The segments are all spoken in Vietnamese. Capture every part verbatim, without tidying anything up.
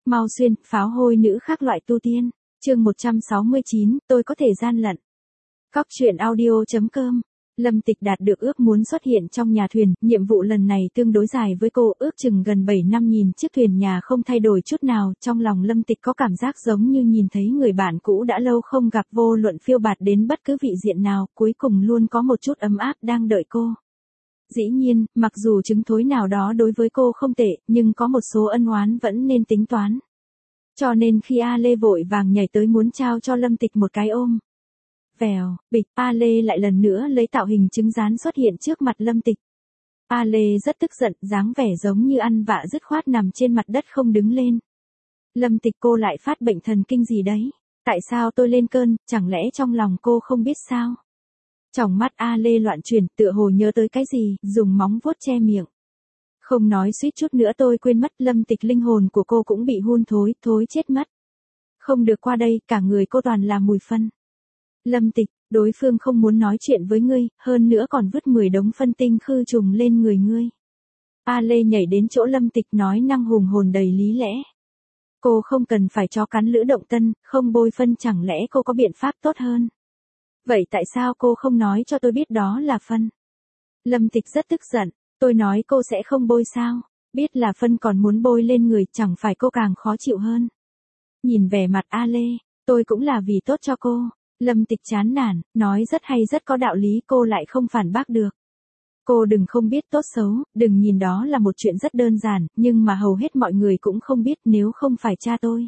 Mau xuyên, pháo hôi nữ khác loại tu tiên. Chương một trăm sáu mươi chín, tôi có thể gian lận. Cóc truyện audio chấm com. Lâm Tịch đạt được ước muốn xuất hiện trong nhà thuyền, nhiệm vụ lần này tương đối dài với cô, ước chừng gần bảy năm nhìn chiếc thuyền nhà không thay đổi chút nào, trong lòng Lâm Tịch có cảm giác giống như nhìn thấy người bạn cũ đã lâu không gặp, vô luận phiêu bạt đến bất cứ vị diện nào, cuối cùng luôn có một chút ấm áp đang đợi cô. Dĩ nhiên, mặc dù chứng thối nào đó đối với cô không tệ, nhưng có một số ân oán vẫn nên tính toán. Cho nên khi A Lê vội vàng nhảy tới muốn trao cho Lâm Tịch một cái ôm. Vèo, bịch, A Lê lại lần nữa lấy tạo hình trứng rán xuất hiện trước mặt Lâm Tịch. A Lê rất tức giận, dáng vẻ giống như ăn vạ dứt khoát nằm trên mặt đất không đứng lên. Lâm Tịch, cô lại phát bệnh thần kinh gì đấy? Tại sao tôi lên cơn, chẳng lẽ trong lòng cô không biết sao? Tròng mắt A Lê loạn chuyển, tựa hồ nhớ tới cái gì, dùng móng vuốt che miệng. Không nói suýt chút nữa tôi quên mất, Lâm Tịch, linh hồn của cô cũng bị hun thối, thối chết mất. Không được qua đây, cả người cô toàn là mùi phân. Lâm Tịch, đối phương không muốn nói chuyện với ngươi, hơn nữa còn vứt mười đống phân tinh khư trùng lên người ngươi. A Lê nhảy đến chỗ Lâm Tịch nói năng hùng hồn đầy lý lẽ. Cô không cần phải cho cắn lữ động tân, không bôi phân, chẳng lẽ cô có biện pháp tốt hơn? Vậy tại sao cô không nói cho tôi biết đó là phân? Lâm Tịch rất tức giận, tôi nói cô sẽ không bôi sao? Biết là phân còn muốn bôi lên người, chẳng phải cô càng khó chịu hơn? Nhìn vẻ mặt A Lê, tôi cũng là vì tốt cho cô. Lâm Tịch chán nản, nói rất hay rất có đạo lý, cô lại không phản bác được. Cô đừng không biết tốt xấu, đừng nhìn đó là một chuyện rất đơn giản, nhưng mà hầu hết mọi người cũng không biết, nếu không phải cha tôi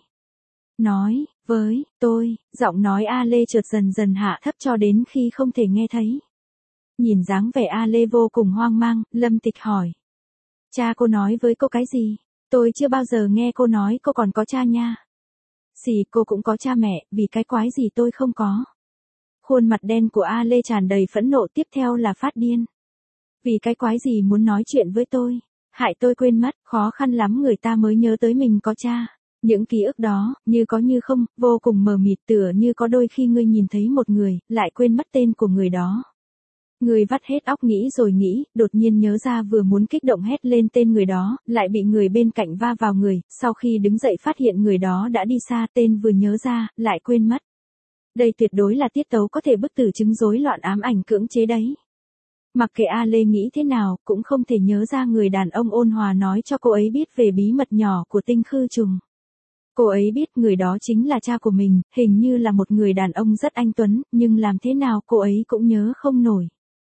nói với tôi, giọng nói A Lê chợt dần dần hạ thấp cho đến khi không thể nghe thấy. Nhìn dáng vẻ A Lê vô cùng hoang mang, Lâm Tịch hỏi. Cha cô nói với cô cái gì? Tôi chưa bao giờ nghe cô nói cô còn có cha nha. Xì, cô cũng có cha mẹ, vì cái quái gì tôi không có. Khuôn mặt đen của A Lê tràn đầy phẫn nộ, tiếp theo là phát điên. Vì cái quái gì muốn nói chuyện với tôi? Hại tôi quên mất, khó khăn lắm người ta mới nhớ tới mình có cha. Những ký ức đó, như có như không, vô cùng mờ mịt, tựa như có đôi khi ngươi nhìn thấy một người, lại quên mất tên của người đó. Người vắt hết óc nghĩ rồi nghĩ, đột nhiên nhớ ra vừa muốn kích động hét lên tên người đó, lại bị người bên cạnh va vào người, sau khi đứng dậy phát hiện người đó đã đi xa, tên vừa nhớ ra, lại quên mất. Đây tuyệt đối là tiết tấu có thể bức tử chứng rối loạn ám ảnh cưỡng chế đấy. Mặc kệ A Lê nghĩ thế nào, cũng không thể nhớ ra người đàn ông ôn hòa nói cho cô ấy biết về bí mật nhỏ của tinh khư trùng. Cô ấy biết người đó chính là cha của mình, hình như là một người đàn ông rất anh tuấn, nhưng làm thế nào cô ấy cũng nhớ không nổi.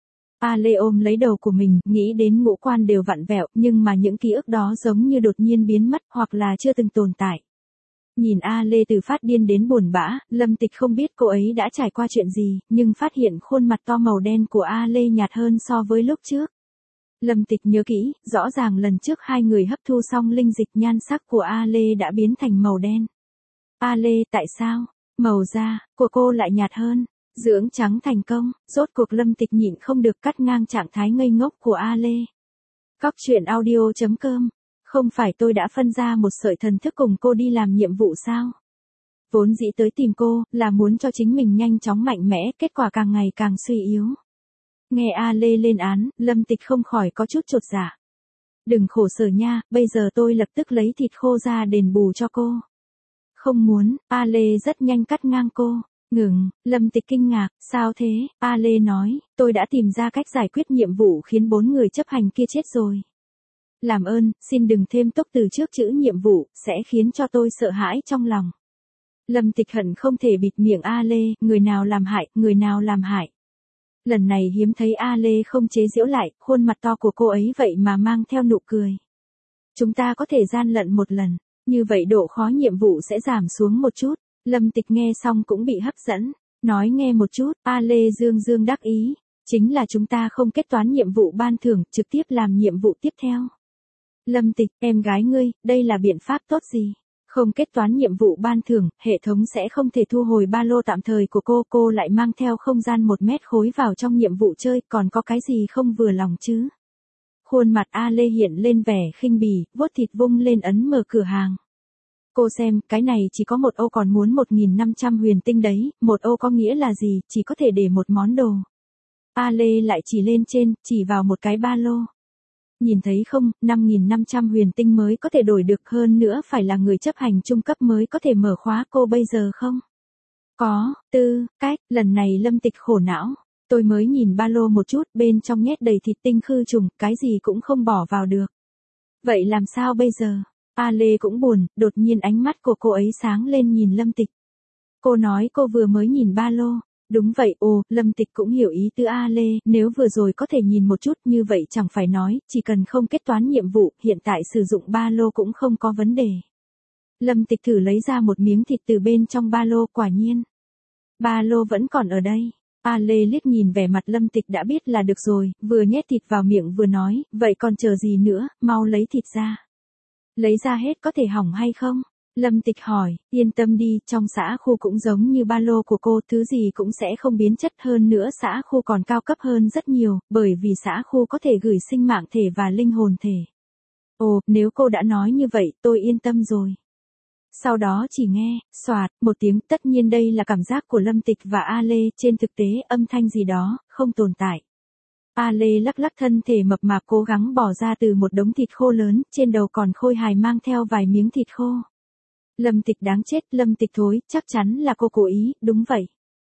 A Lê ôm lấy đầu của mình, nghĩ đến ngũ quan đều vặn vẹo, nhưng mà những ký ức đó giống như đột nhiên biến mất, hoặc là chưa từng tồn tại. Nhìn A Lê từ phát điên đến buồn bã, Lâm Tịch không biết cô ấy đã trải qua chuyện gì, nhưng phát hiện khuôn mặt to màu đen của A Lê nhạt hơn so với lúc trước. Lâm Tịch nhớ kỹ, rõ ràng lần trước hai người hấp thu xong linh dịch, nhan sắc của A Lê đã biến thành màu đen. A Lê, tại sao? Màu da của cô lại nhạt hơn. Dưỡng trắng thành công, rốt cuộc Lâm Tịch nhịn không được cắt ngang trạng thái ngây ngốc của A Lê. Cóc truyện audio chấm com. Không phải tôi đã phân ra một sợi thần thức cùng cô đi làm nhiệm vụ sao? Vốn dĩ tới tìm cô, là muốn cho chính mình nhanh chóng mạnh mẽ, kết quả càng ngày càng suy yếu. Nghe A Lê lên án, Lâm Tịch không khỏi có chút chột dạ. Đừng khổ sở nha, bây giờ tôi lập tức lấy thịt khô ra đền bù cho cô. Không muốn, A Lê rất nhanh cắt ngang cô. Ngừng, Lâm Tịch kinh ngạc, sao thế? A Lê nói, tôi đã tìm ra cách giải quyết nhiệm vụ khiến bốn người chấp hành kia chết rồi. Làm ơn, xin đừng thêm tốc từ trước chữ nhiệm vụ, sẽ khiến cho tôi sợ hãi trong lòng. Lâm Tịch hận không thể bịt miệng A Lê, người nào làm hại, người nào làm hại. Lần này hiếm thấy A Lê không chế giễu lại, khuôn mặt to của cô ấy vậy mà mang theo nụ cười. Chúng ta có thể gian lận một lần, như vậy độ khó nhiệm vụ sẽ giảm xuống một chút. Lâm Tịch nghe xong cũng bị hấp dẫn, nói nghe một chút, A Lê dương dương đắc ý, chính là chúng ta không kết toán nhiệm vụ ban thưởng, trực tiếp làm nhiệm vụ tiếp theo. Lâm Tịch, em gái ngươi, đây là biện pháp tốt gì? Không kết toán nhiệm vụ ban thưởng, hệ thống sẽ không thể thu hồi ba lô tạm thời của cô, cô lại mang theo không gian một mét khối vào trong nhiệm vụ chơi, còn có cái gì không vừa lòng chứ? Khuôn mặt A Lê hiện lên vẻ khinh bỉ, vuốt thịt vung lên ấn mở cửa hàng. Cô xem, cái này chỉ có một ô còn muốn một nghìn năm trăm huyền tinh đấy, một ô có nghĩa là gì, chỉ có thể để một món đồ. A Lê lại chỉ lên trên, chỉ vào một cái ba lô. Nhìn thấy không, năm nghìn năm trăm huyền tinh mới có thể đổi được, hơn nữa phải là người chấp hành trung cấp mới có thể mở khóa cô bây giờ không? Có, tư, cách, lần này Lâm Tịch khổ não. Tôi mới nhìn ba lô một chút, bên trong nhét đầy thịt tinh khư trùng, cái gì cũng không bỏ vào được. Vậy làm sao bây giờ? A Lê cũng buồn, đột nhiên ánh mắt của cô ấy sáng lên nhìn Lâm Tịch. Cô nói cô vừa mới nhìn ba lô. Đúng vậy, ồ, Lâm Tịch cũng hiểu ý tứ A Lê, nếu vừa rồi có thể nhìn một chút như vậy chẳng phải nói, chỉ cần không kết toán nhiệm vụ, hiện tại sử dụng ba lô cũng không có vấn đề. Lâm Tịch thử lấy ra một miếng thịt từ bên trong ba lô, quả nhiên. Ba lô vẫn còn ở đây. A Lê liếc nhìn vẻ mặt Lâm Tịch đã biết là được rồi, vừa nhét thịt vào miệng vừa nói, vậy còn chờ gì nữa, mau lấy thịt ra. Lấy ra hết có thể hỏng hay không? Lâm Tịch hỏi, yên tâm đi, trong xã khu cũng giống như ba lô của cô, thứ gì cũng sẽ không biến chất, hơn nữa xã khu còn cao cấp hơn rất nhiều, bởi vì xã khu có thể gửi sinh mạng thể và linh hồn thể. Ồ, nếu cô đã nói như vậy, tôi yên tâm rồi. Sau đó chỉ nghe, xoạt, một tiếng, tất nhiên đây là cảm giác của Lâm Tịch và A Lê, trên thực tế âm thanh gì đó, không tồn tại. A Lê lắc lắc thân thể mập mạp cố gắng bỏ ra từ một đống thịt khô lớn, trên đầu còn khôi hài mang theo vài miếng thịt khô. Lâm Tịch đáng chết, Lâm Tịch thối, chắc chắn là cô cố ý, đúng vậy.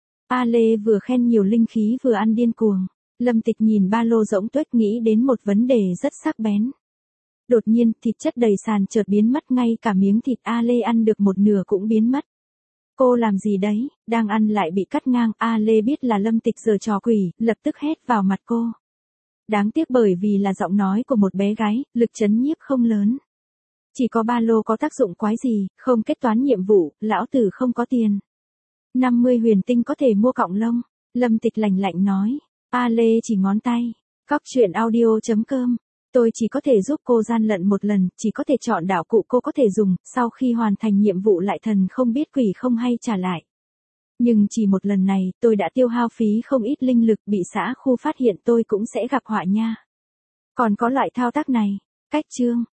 A Lê vừa khen nhiều linh khí vừa ăn điên cuồng. Lâm Tịch nhìn ba lô rỗng tuếch nghĩ đến một vấn đề rất sắc bén. Đột nhiên, thịt chất đầy sàn chợt biến mất, ngay cả miếng thịt A Lê ăn được một nửa cũng biến mất. Cô làm gì đấy, đang ăn lại bị cắt ngang, A Lê biết là Lâm Tịch giở trò quỷ, lập tức hét vào mặt cô. Đáng tiếc bởi vì là giọng nói của một bé gái, lực chấn nhiếp không lớn. Chỉ có ba lô có tác dụng quái gì, không kết toán nhiệm vụ, lão tử không có tiền. năm mươi huyền tinh có thể mua cọng lông, Lâm Tịch lạnh lạnh nói. A Lê chỉ ngón tay. Cóc truyện audio chấm com. Tôi chỉ có thể giúp cô gian lận một lần, chỉ có thể chọn đạo cụ cô có thể dùng, sau khi hoàn thành nhiệm vụ lại thần không biết quỷ không hay trả lại. Nhưng chỉ một lần này, tôi đã tiêu hao phí không ít linh lực, bị xã khu phát hiện tôi cũng sẽ gặp họa nha. Còn có loại thao tác này. Cách chương.